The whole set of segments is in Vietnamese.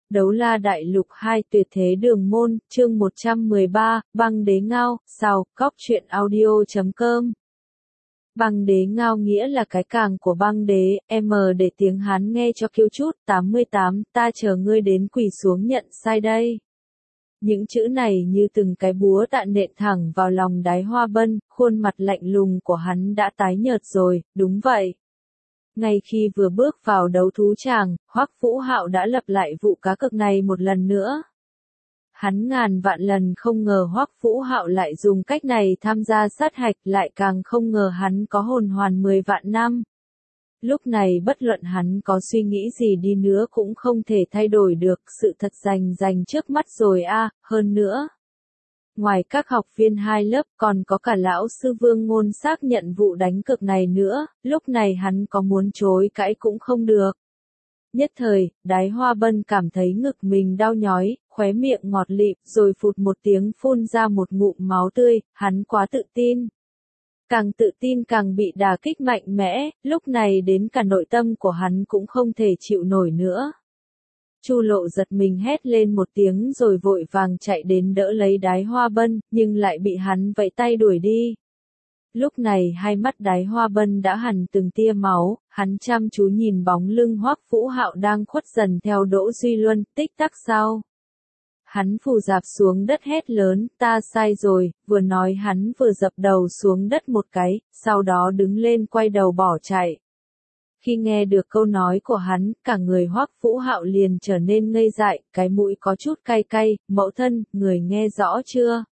Đấu la đại lục 2 tuyệt thế đường môn, chương 113, băng đế ngao, sau, góc truyện audio.com. Băng đế ngao nghĩa là cái càng của băng đế, để tiếng Hán nghe cho kiêu chút, 88, ta chờ ngươi đến quỳ xuống nhận sai đây. Những chữ này như từng cái búa tạ nện thẳng vào lòng Đái Hoa Bân, khuôn mặt lạnh lùng của hắn đã tái nhợt rồi, đúng vậy. Ngay khi vừa bước vào đấu thú tràng, Hoắc Vũ Hạo đã lặp lại vụ cá cược này một lần nữa. Hắn ngàn vạn lần không ngờ Hoắc Vũ Hạo lại dùng cách này tham gia sát hạch, lại càng không ngờ hắn có hồn hoàn 10 vạn năm. Lúc này bất luận hắn có suy nghĩ gì đi nữa cũng không thể thay đổi được, sự thật rành trước mắt rồi a, hơn nữa. Ngoài các học viên 2 lớp còn có cả lão sư Vương Ngôn xác nhận vụ đánh cược này nữa, lúc này hắn có muốn chối cãi cũng không được. Nhất thời, Đái Hoa Bân cảm thấy ngực mình đau nhói, khóe miệng ngọt lịm, rồi phụt một tiếng phun ra một ngụm máu tươi, hắn quá tự tin. Càng tự tin càng bị đả kích mạnh mẽ, lúc này đến cả nội tâm của hắn cũng không thể chịu nổi nữa. Chu Lộ giật mình hét lên một tiếng rồi vội vàng chạy đến đỡ lấy Đái Hoa Bân, nhưng lại bị hắn vẫy tay đuổi đi. Lúc này hai mắt Đái Hoa Bân đã hằn từng tia máu, hắn chăm chú nhìn bóng lưng Hoắc Vũ Hạo đang khuất dần theo Đỗ Duy Luân, tích tắc sau. Hắn phù dạp xuống đất hét lớn, ta sai rồi, vừa nói hắn vừa dập đầu xuống đất một cái, sau đó đứng lên quay đầu bỏ chạy. Khi nghe được câu nói của hắn, cả người Hoắc Vũ Hạo liền trở nên ngây dại, cái mũi có chút cay cay, mẫu thân, người nghe rõ chưa?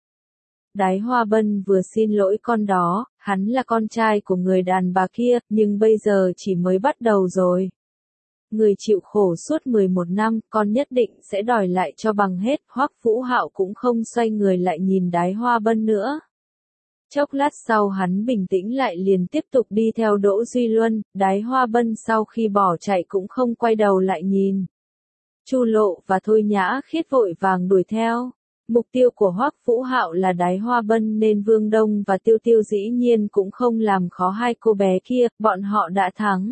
Đái Hoa Bân vừa xin lỗi con đó, hắn là con trai của người đàn bà kia, nhưng bây giờ chỉ mới bắt đầu rồi. Người chịu khổ suốt 11 năm, con nhất định sẽ đòi lại cho bằng hết, Hoắc Vũ Hạo cũng không xoay người lại nhìn Đái Hoa Bân nữa. Chốc lát sau hắn bình tĩnh lại liền tiếp tục đi theo Đỗ Duy Luân, Đái Hoa Bân sau khi bỏ chạy cũng không quay đầu lại nhìn. Chu Lộ và Thôi Nhã Khiết vội vàng đuổi theo. Mục tiêu của Hoắc Vũ Hạo là Đái Hoa Bân nên Vương Đông và Tiêu Tiêu dĩ nhiên cũng không làm khó hai cô bé kia, bọn họ đã thắng.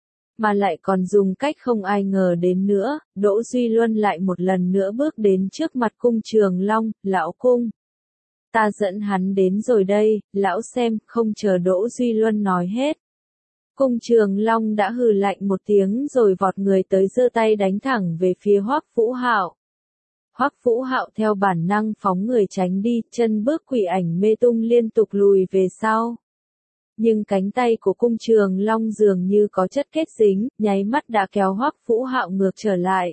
Mà lại còn dùng cách không ai ngờ đến nữa, Đỗ Duy Luân lại một lần nữa bước đến trước mặt Cung Trường Long, lão cung. Ta dẫn hắn đến rồi đây, lão xem, không chờ Đỗ Duy Luân nói hết. Cung Trường Long đã hừ lạnh một tiếng rồi vọt người tới giơ tay đánh thẳng về phía Hoắc Vũ Hạo. Hoắc Vũ Hạo theo bản năng phóng người tránh đi, chân bước quỷ ảnh mê tung liên tục lùi về sau. Nhưng cánh tay của Cung Trường Long dường như có chất kết dính, nháy mắt đã kéo Hoắc Vũ Hạo ngược trở lại.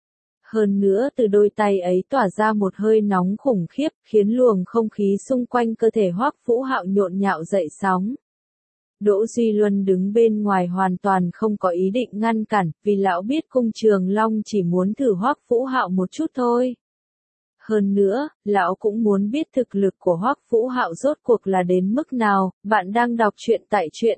Hơn nữa từ đôi tay ấy tỏa ra một hơi nóng khủng khiếp, khiến luồng không khí xung quanh cơ thể Hoắc Vũ Hạo nhộn nhạo dậy sóng. Đỗ Duy Luân đứng bên ngoài hoàn toàn không có ý định ngăn cản, vì lão biết Cung Trường Long chỉ muốn thử Hoắc Vũ Hạo một chút thôi. Hơn nữa, lão cũng muốn biết thực lực của Hoắc Vũ Hạo rốt cuộc là đến mức nào. Bạn đang đọc truyện tại truyện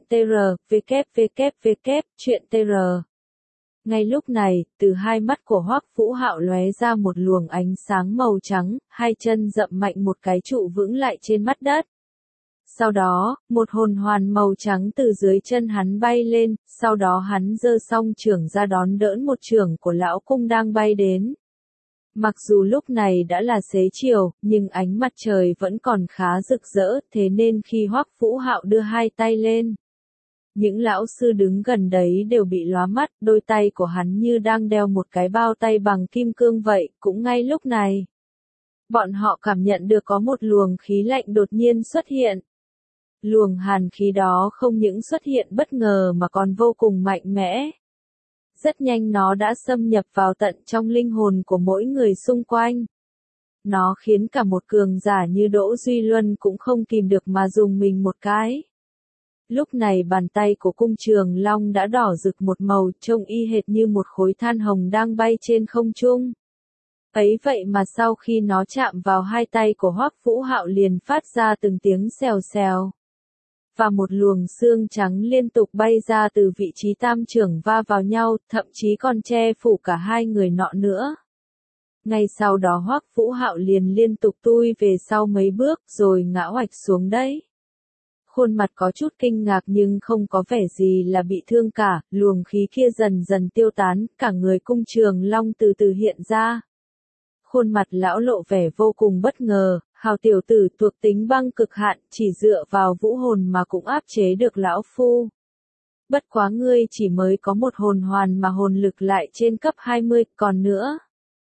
www.truyện.tr. Ngay lúc này, từ hai mắt của Hoắc Vũ Hạo lóe ra một luồng ánh sáng màu trắng, hai chân dậm mạnh một cái trụ vững lại trên mặt đất. Sau đó, một hồn hoàn màu trắng từ dưới chân hắn bay lên, sau đó hắn giơ song chưởng ra đón đỡ một chưởng của lão cung đang bay đến. Mặc dù lúc này đã là xế chiều, nhưng ánh mặt trời vẫn còn khá rực rỡ, thế nên khi Hoắc Vũ Hạo đưa hai tay lên, những lão sư đứng gần đấy đều bị lóa mắt, đôi tay của hắn như đang đeo một cái bao tay bằng kim cương vậy, cũng ngay lúc này. Bọn họ cảm nhận được có một luồng khí lạnh đột nhiên xuất hiện. Luồng hàn khí đó không những xuất hiện bất ngờ mà còn vô cùng mạnh mẽ. Rất nhanh nó đã xâm nhập vào tận trong linh hồn của mỗi người xung quanh. Nó khiến cả một cường giả như Đỗ Duy Luân cũng không kìm được mà dùng mình một cái. Lúc này bàn tay của Cung Trường Long đã đỏ rực một màu, trông y hệt như một khối than hồng đang bay trên không trung. Ấy vậy mà sau khi nó chạm vào hai tay của Hoắc Vũ Hạo liền phát ra từng tiếng xèo xèo. Và một luồng xương trắng liên tục bay ra từ vị trí tam trưởng va vào nhau, thậm chí còn che phủ cả hai người nọ nữa. Ngay sau đó Hoắc Vũ Hạo liền liên tục tui về sau mấy bước rồi ngã oạch xuống đấy. Khuôn mặt có chút kinh ngạc nhưng không có vẻ gì là bị thương cả, luồng khí kia dần dần tiêu tán, cả người Cung Trường Long từ từ hiện ra. Khuôn mặt lão lộ vẻ vô cùng bất ngờ, Hào tiểu tử thuộc tính băng cực hạn, chỉ dựa vào vũ hồn mà cũng áp chế được lão phu. Bất quá ngươi chỉ mới có một hồn hoàn mà hồn lực lại trên cấp 20, còn nữa.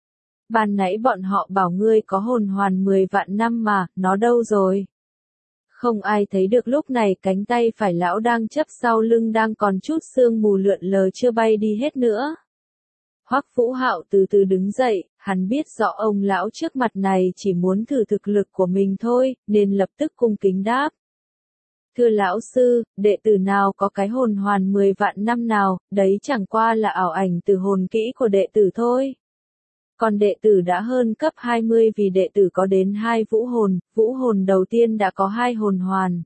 Ban nãy bọn họ bảo ngươi có hồn hoàn 10 vạn năm mà, nó đâu rồi? Không ai thấy được lúc này cánh tay phải lão đang chấp sau lưng đang còn chút sương mù lượn lờ chưa bay đi hết nữa. Hoắc Vũ Hạo từ từ đứng dậy, hắn biết rõ ông lão trước mặt này chỉ muốn thử thực lực của mình thôi, nên lập tức cung kính đáp. Thưa lão sư, đệ tử nào có cái hồn hoàn 10 vạn năm nào, đấy chẳng qua là ảo ảnh từ hồn kỹ của đệ tử thôi. Còn đệ tử đã hơn cấp 20 vì đệ tử có đến 2 vũ hồn đầu tiên đã có 2 hồn hoàn.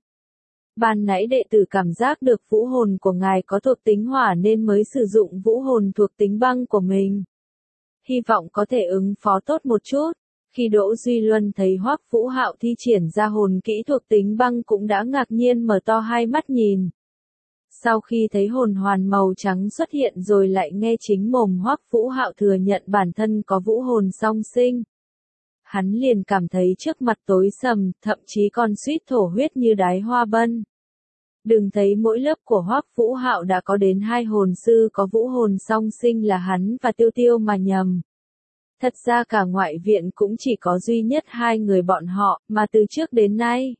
Ban nãy đệ tử cảm giác được vũ hồn của ngài có thuộc tính hỏa nên mới sử dụng vũ hồn thuộc tính băng của mình. Hy vọng có thể ứng phó tốt một chút. Khi Đỗ Duy Luân thấy Hoắc Vũ Hạo thi triển ra hồn kỹ thuộc tính băng cũng đã ngạc nhiên mở to hai mắt nhìn. Sau khi thấy hồn hoàn màu trắng xuất hiện rồi lại nghe chính mồm Hoắc Vũ Hạo thừa nhận bản thân có vũ hồn song sinh. Hắn liền cảm thấy trước mặt tối sầm, thậm chí còn suýt thổ huyết như đái hoa bân. Đừng thấy mỗi lớp của Hoắc Vũ Hạo đã có đến 2 hồn sư có vũ hồn song sinh là hắn và Tiêu Tiêu mà nhầm. Thật ra cả ngoại viện cũng chỉ có duy nhất 2 người bọn họ, mà từ trước đến nay.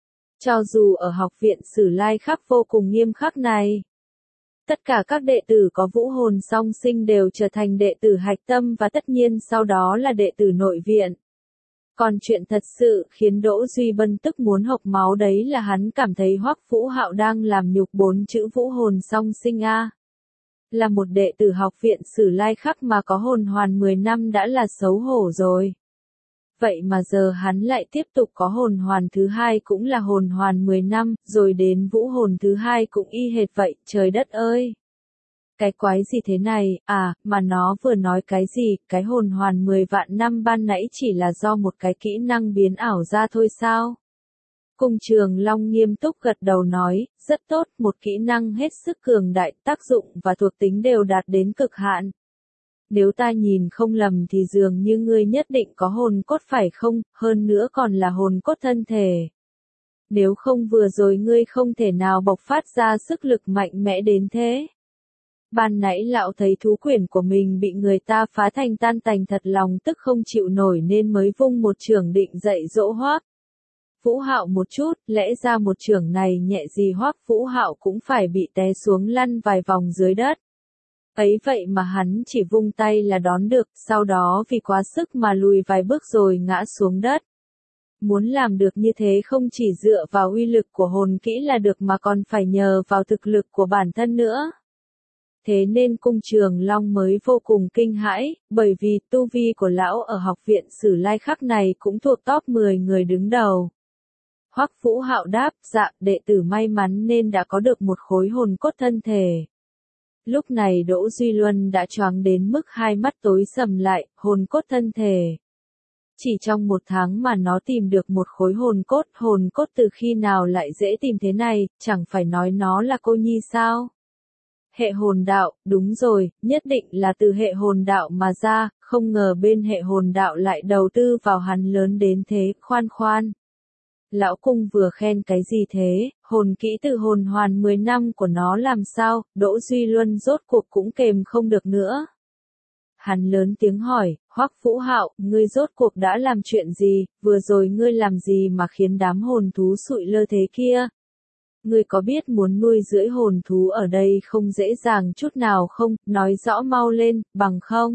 Cho dù ở học viện Sử Lai Khắc vô cùng nghiêm khắc này, tất cả các đệ tử có vũ hồn song sinh đều trở thành đệ tử hạch tâm và tất nhiên sau đó là đệ tử nội viện. Còn chuyện thật sự khiến Đỗ Duy Bân tức muốn hộc máu đấy là hắn cảm thấy Hoắc Vũ Hạo đang làm nhục 4 chữ vũ hồn song sinh a. Là một đệ tử học viện Sử Lai Khắc mà có hồn hoàn 10 năm đã là xấu hổ rồi. Vậy mà giờ hắn lại tiếp tục có hồn hoàn thứ 2 cũng là hồn hoàn 10 năm, rồi đến vũ hồn thứ 2 cũng y hệt vậy, trời đất ơi! Cái quái gì thế này, mà nó vừa nói cái gì, cái hồn hoàn 10 vạn năm ban nãy chỉ là do một cái kỹ năng biến ảo ra thôi sao? Cung Trường Long nghiêm túc gật đầu nói, rất tốt, một kỹ năng hết sức cường đại, tác dụng và thuộc tính đều đạt đến cực hạn. Nếu ta nhìn không lầm thì dường như ngươi nhất định có hồn cốt phải không, hơn nữa còn là hồn cốt thân thể. Nếu không vừa rồi ngươi không thể nào bộc phát ra sức lực mạnh mẽ đến thế. Ban nãy lão thấy thú quyển của mình bị người ta phá thành tan tành thật lòng tức không chịu nổi nên mới vung một chưởng định dạy dỗ Hoắc Vũ Hạo một chút, lẽ ra một chưởng này nhẹ gì Hoắc Vũ Hạo cũng phải bị té xuống lăn vài vòng dưới đất. Ấy vậy mà hắn chỉ vung tay là đón được, sau đó vì quá sức mà lùi vài bước rồi ngã xuống đất. Muốn làm được như thế không chỉ dựa vào uy lực của hồn kỹ là được mà còn phải nhờ vào thực lực của bản thân nữa. Thế nên Cung Trường Long mới vô cùng kinh hãi, bởi vì tu vi của lão ở học viện Sử Lai Khắc này cũng thuộc top 10 người đứng đầu. Hoắc Vũ Hạo đáp, dạ, đệ tử may mắn nên đã có được một khối hồn cốt thân thể. Lúc này Đỗ Duy Luân đã choáng đến mức hai mắt tối sầm lại, hồn cốt thân thể. Chỉ trong 1 tháng mà nó tìm được một khối hồn cốt từ khi nào lại dễ tìm thế này, chẳng phải nói nó là cô nhi sao? Hệ hồn đạo, đúng rồi, nhất định là từ hệ hồn đạo mà ra, không ngờ bên hệ hồn đạo lại đầu tư vào hắn lớn đến thế, khoan. Lão Cung vừa khen cái gì thế, hồn kỹ từ hồn hoàn 10 năm của nó làm sao, Đỗ Duy Luân rốt cuộc cũng kềm không được nữa. Hắn lớn tiếng hỏi, Hoắc Vũ Hạo, ngươi rốt cuộc đã làm chuyện gì, vừa rồi ngươi làm gì mà khiến đám hồn thú sụi lơ thế kia? Ngươi có biết muốn nuôi dưỡng hồn thú ở đây không dễ dàng chút nào không, nói rõ mau lên, bằng không?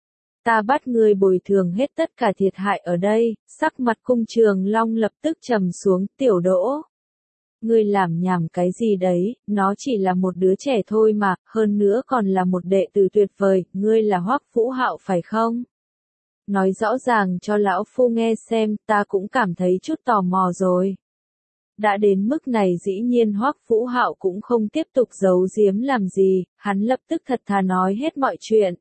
Ta bắt ngươi bồi thường hết tất cả thiệt hại ở đây, sắc mặt Cung Trường Long lập tức trầm xuống, tiểu Đỗ. Ngươi làm nhảm cái gì đấy, nó chỉ là một đứa trẻ thôi mà, hơn nữa còn là một đệ tử tuyệt vời, ngươi là Hoắc Vũ Hạo phải không? Nói rõ ràng cho lão phu nghe xem, ta cũng cảm thấy chút tò mò rồi. Đã đến mức này dĩ nhiên Hoắc Vũ Hạo cũng không tiếp tục giấu giếm làm gì, hắn lập tức thật thà nói hết mọi chuyện.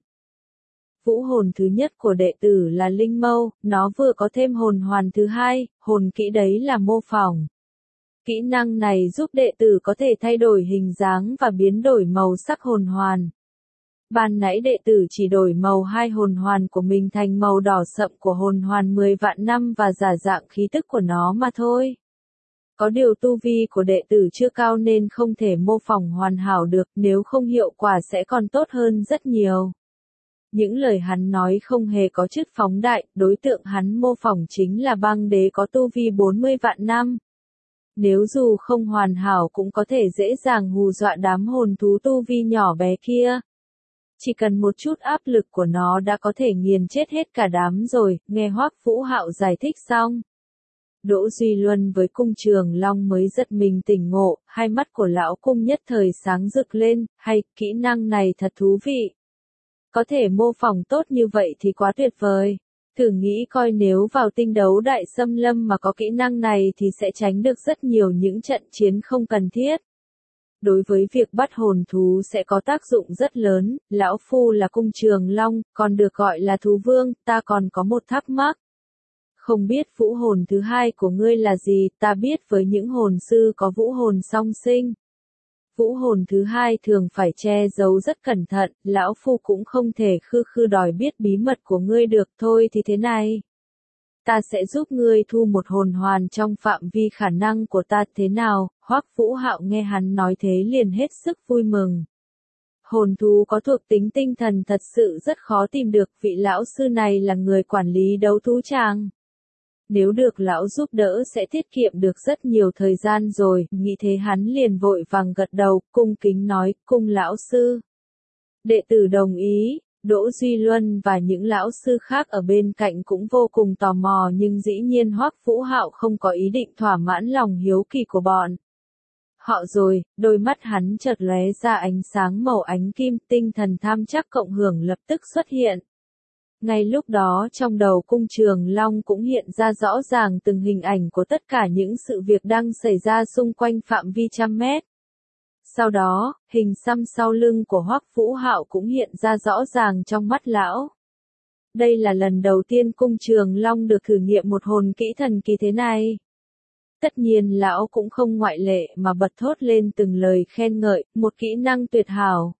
Vũ hồn thứ nhất của đệ tử là Linh Mâu, nó vừa có thêm hồn hoàn thứ 2, hồn kỹ đấy là mô phỏng. Kỹ năng này giúp đệ tử có thể thay đổi hình dáng và biến đổi màu sắc hồn hoàn. Ban nãy đệ tử chỉ đổi màu hai hồn hoàn của mình thành màu đỏ sậm của hồn hoàn 10 vạn năm và giả dạng khí tức của nó mà thôi. Có điều tu vi của đệ tử chưa cao nên không thể mô phỏng hoàn hảo được, nếu không hiệu quả sẽ còn tốt hơn rất nhiều. Những lời hắn nói không hề có chất phóng đại, đối tượng hắn mô phỏng chính là băng đế có tu vi 40 vạn năm. Nếu dù không hoàn hảo cũng có thể dễ dàng hù dọa đám hồn thú tu vi nhỏ bé kia. Chỉ cần một chút áp lực của nó đã có thể nghiền chết hết cả đám rồi, nghe Hoắc Vũ Hạo giải thích xong. Đỗ Duy Luân với Cung Trường Long mới giật mình tỉnh ngộ, hai mắt của lão cung nhất thời sáng rực lên, hay, kỹ năng này thật thú vị. Có thể mô phỏng tốt như vậy thì quá tuyệt vời. Thử nghĩ coi nếu vào tinh đấu đại xâm lâm mà có kỹ năng này thì sẽ tránh được rất nhiều những trận chiến không cần thiết. Đối với việc bắt hồn thú sẽ có tác dụng rất lớn, lão phu là Cung Trường Long, còn được gọi là thú vương, ta còn có một thắc mắc. Không biết vũ hồn thứ hai của ngươi là gì, ta biết với những hồn sư có vũ hồn song sinh. Vũ hồn thứ hai thường phải che giấu rất cẩn thận, lão phu cũng không thể khư khư đòi biết bí mật của ngươi được, thôi thì thế này. Ta sẽ giúp ngươi thu một hồn hoàn trong phạm vi khả năng của ta, thế nào? Hoắc Vũ Hạo nghe hắn nói thế liền hết sức vui mừng. Hồn thú có thuộc tính tinh thần thật sự rất khó tìm được, vị lão sư này là người quản lý đấu thú tràng. Nếu được lão giúp đỡ sẽ tiết kiệm được rất nhiều thời gian rồi, nghĩ thế hắn liền vội vàng gật đầu, cung kính nói, cung lão sư. Đệ tử đồng ý. Đỗ Duy Luân và những lão sư khác ở bên cạnh cũng vô cùng tò mò, nhưng dĩ nhiên Hoắc Vũ Hạo không có ý định thỏa mãn lòng hiếu kỳ của bọn họ rồi, đôi mắt hắn chợt lóe ra ánh sáng màu ánh kim, tinh thần tham chắc cộng hưởng lập tức xuất hiện. Ngay lúc đó trong đầu Cung Trường Long cũng hiện ra rõ ràng từng hình ảnh của tất cả những sự việc đang xảy ra xung quanh phạm vi trăm mét. Sau đó, hình xăm sau lưng của Hoắc Vũ Hạo cũng hiện ra rõ ràng trong mắt lão. Đây là lần đầu tiên Cung Trường Long được thử nghiệm một hồn kỹ thần kỳ thế này. Tất nhiên lão cũng không ngoại lệ mà bật thốt lên từng lời khen ngợi, một kỹ năng tuyệt hảo.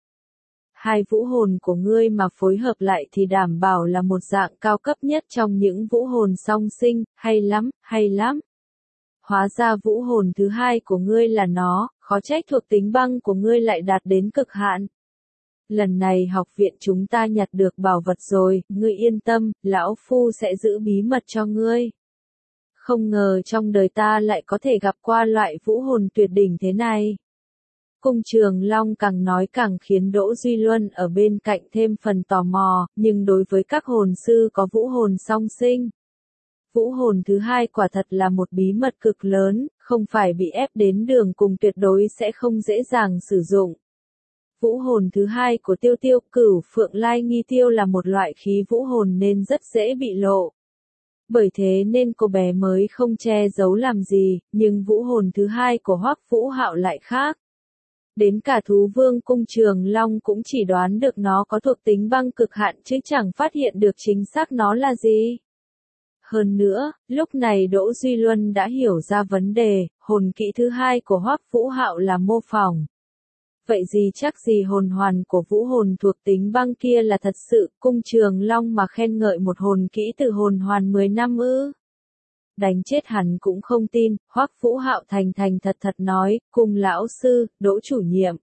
Hai vũ hồn của ngươi mà phối hợp lại thì đảm bảo là một dạng cao cấp nhất trong những vũ hồn song sinh, hay lắm, hay lắm. Hóa ra vũ hồn thứ hai của ngươi là nó, khó trách thuộc tính băng của ngươi lại đạt đến cực hạn. Lần này học viện chúng ta nhặt được bảo vật rồi, ngươi yên tâm, lão phu sẽ giữ bí mật cho ngươi. Không ngờ trong đời ta lại có thể gặp qua loại vũ hồn tuyệt đỉnh thế này. Cung Trường Long càng nói càng khiến Đỗ Duy Luân ở bên cạnh thêm phần tò mò, nhưng đối với các hồn sư có vũ hồn song sinh, vũ hồn thứ hai quả thật là một bí mật cực lớn, không phải bị ép đến đường cùng tuyệt đối sẽ không dễ dàng sử dụng. Vũ hồn thứ hai của Tiêu Tiêu Cửu Phượng Lai Nghi Tiêu là một loại khí vũ hồn nên rất dễ bị lộ. Bởi thế nên cô bé mới không che giấu làm gì, nhưng vũ hồn thứ hai của Hoắc Vũ Hạo lại khác. Đến cả thú vương Cung Trường Long cũng chỉ đoán được nó có thuộc tính băng cực hạn chứ chẳng phát hiện được chính xác nó là gì. Hơn nữa, lúc này Đỗ Duy Luân đã hiểu ra vấn đề, hồn kỹ thứ hai của Hoắc Vũ Hạo là mô phỏng. Vậy gì chắc gì hồn hoàn của vũ hồn thuộc tính băng kia là thật sự, Cung Trường Long mà khen ngợi một hồn kỹ từ hồn hoàn 10 năm ư? Đánh chết hắn cũng không tin, Hoắc Vũ Hạo thành thành thật thật nói, cung lão sư, Đỗ chủ nhiệm.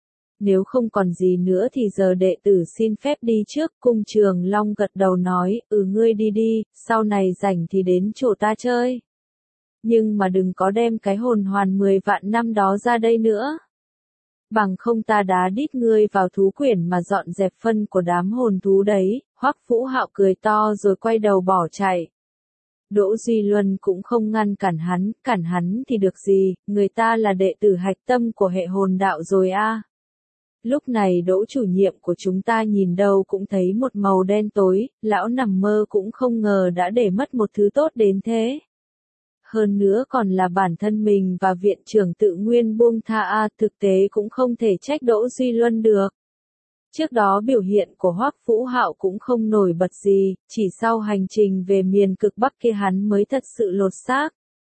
Nếu không còn gì nữa thì giờ đệ tử xin phép đi trước, Cung Trường Long gật đầu nói, ngươi đi đi, sau này rảnh thì đến chỗ ta chơi. Nhưng mà đừng có đem cái hồn hoàn 10 vạn năm đó ra đây nữa. Bằng không ta đá đít ngươi vào thú quyển mà dọn dẹp phân của đám hồn thú đấy, Hoắc Vũ Hạo cười to rồi quay đầu bỏ chạy. Đỗ Duy Luân cũng không ngăn cản hắn thì được gì, người ta là đệ tử hạch tâm của hệ hồn đạo rồi a. Lúc này Đỗ chủ nhiệm của chúng ta nhìn đâu cũng thấy một màu đen tối, lão nằm mơ cũng không ngờ đã để mất một thứ tốt đến thế. Hơn nữa còn là bản thân mình và viện trưởng tự nguyên buông tha thực tế cũng không thể trách Đỗ Duy Luân được. Trước đó biểu hiện của Hoắc Vũ Hạo cũng không nổi bật gì, chỉ sau hành trình về miền cực Bắc kia hắn mới thật sự lột xác.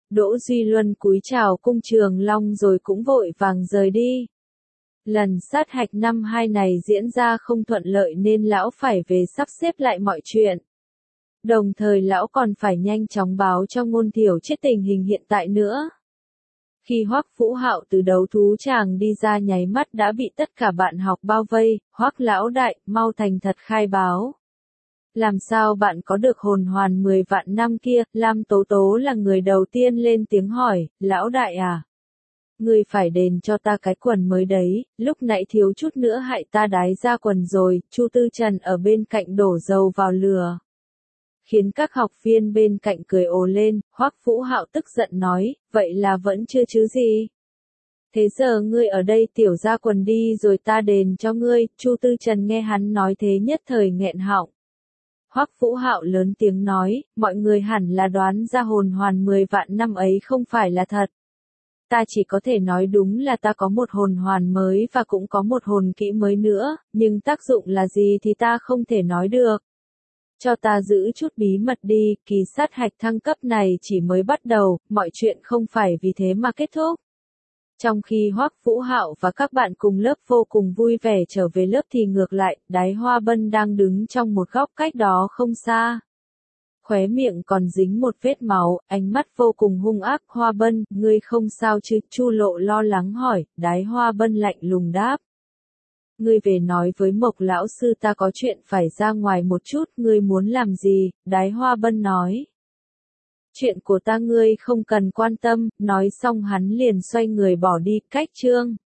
Đỗ Duy Luân cúi chào cung Trường Long rồi cũng vội vàng rời đi. Lần sát hạch năm 2 này diễn ra không thuận lợi nên lão phải về sắp xếp lại mọi chuyện. Đồng thời lão còn phải nhanh chóng báo cho Ngôn Thiểu Triết tình hình hiện tại nữa. Khi Hoắc Vũ Hạo từ đấu thú tràng đi ra nháy mắt đã bị tất cả bạn học bao vây, Hoắc lão đại, mau thành thật khai báo. Làm sao bạn có được hồn hoàn 10 vạn năm kia? Lam Tố Tố là người đầu tiên lên tiếng hỏi, lão đại à? Ngươi phải đền cho ta cái quần mới đấy, lúc nãy thiếu chút nữa hại ta đái ra quần rồi, Chu Tư Trần ở bên cạnh đổ dầu vào lửa. Khiến các học viên bên cạnh cười ồ lên, Hoắc Vũ Hạo tức giận nói, vậy là vẫn chưa chứ gì? Thế giờ ngươi ở đây tiểu ra quần đi rồi ta đền cho ngươi, Chu Tư Trần nghe hắn nói thế nhất thời nghẹn họng. Hoắc Vũ Hạo lớn tiếng nói, mọi người hẳn là đoán ra hồn hoàn 10 vạn năm ấy không phải là thật. Ta chỉ có thể nói đúng là ta có một hồn hoàn mới và cũng có một hồn kỹ mới nữa, nhưng tác dụng là gì thì ta không thể nói được. Cho ta giữ chút bí mật đi, kỳ sát hạch thăng cấp này chỉ mới bắt đầu, mọi chuyện không phải vì thế mà kết thúc. Trong khi Hoắc Vũ Hạo và các bạn cùng lớp vô cùng vui vẻ trở về lớp thì ngược lại, Đái Hoa Bân đang đứng trong một góc cách đó không xa. Khóe miệng còn dính một vết máu, ánh mắt vô cùng hung ác. Hoa Bân, ngươi không sao chứ? Chu Lộ lo lắng hỏi, Đái Hoa Bân lạnh lùng đáp. Ngươi về nói với Mộc lão sư ta có chuyện phải ra ngoài một chút, ngươi muốn làm gì? Đái Hoa Bân nói. Chuyện của ta ngươi không cần quan tâm, nói xong hắn liền xoay người bỏ đi, cách chương.